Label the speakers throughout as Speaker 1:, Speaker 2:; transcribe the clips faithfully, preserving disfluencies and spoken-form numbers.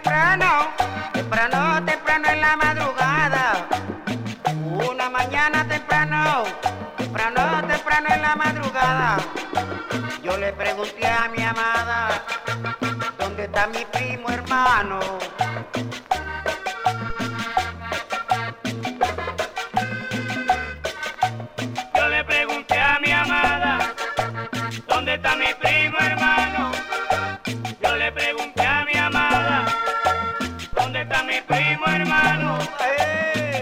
Speaker 1: temprano, temprano, temprano en la madrugada. Una mañana temprano, temprano, temprano en la madrugada. Yo le pregunté a mi amada, ¿dónde está mi primo hermano?
Speaker 2: Yo le pregunté a mi amada, ¿dónde está mi primo hermano? Yo le pregunté a mi amada, ¿dónde está mi primo hermano?
Speaker 1: ¡Eh!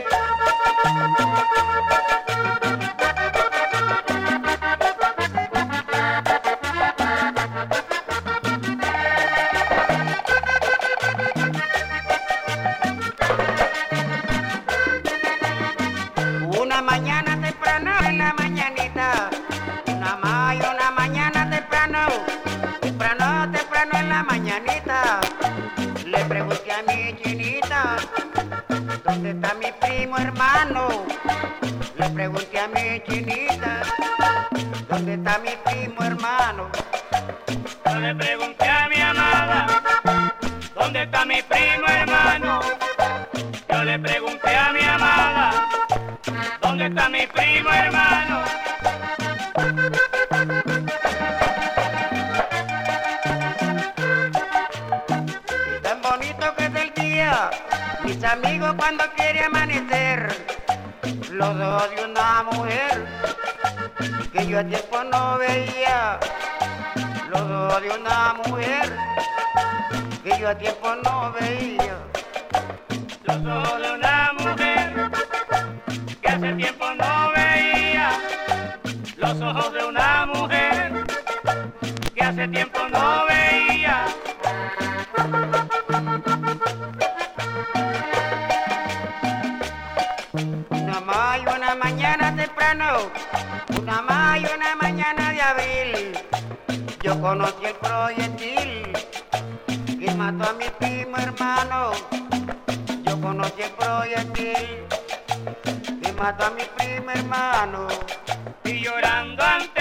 Speaker 1: Una mañana temprano en la mañanita, una ma y una mañana temprano, temprano, temprano en la mañanita. Le pregunté a mi chinita, ¿dónde está mi primo hermano? Le pregunté a mi chinita, ¿dónde está mi primo hermano?
Speaker 2: Yo le pregunté a mi amada, ¿dónde está mi primo hermano? Yo le pregunté a mi amada, ¿dónde está mi primo hermano?
Speaker 1: Y tan bonito que es el día, mis amigos cuando quiere amanecer, los ojos de una mujer que yo a tiempo no veía, los ojos de una mujer que yo a tiempo no veía.
Speaker 2: Los ojos de una mujer que hace tiempo no veía. Los ojos de una mujer que hace tiempo no veía.
Speaker 1: Una ma y una mañana temprano, una ma y una mañana de abril, yo conocí el proyectil que mató a mi primo hermano. Yo conocí el proyectil que mató a mi primo hermano.
Speaker 2: Y llorando ante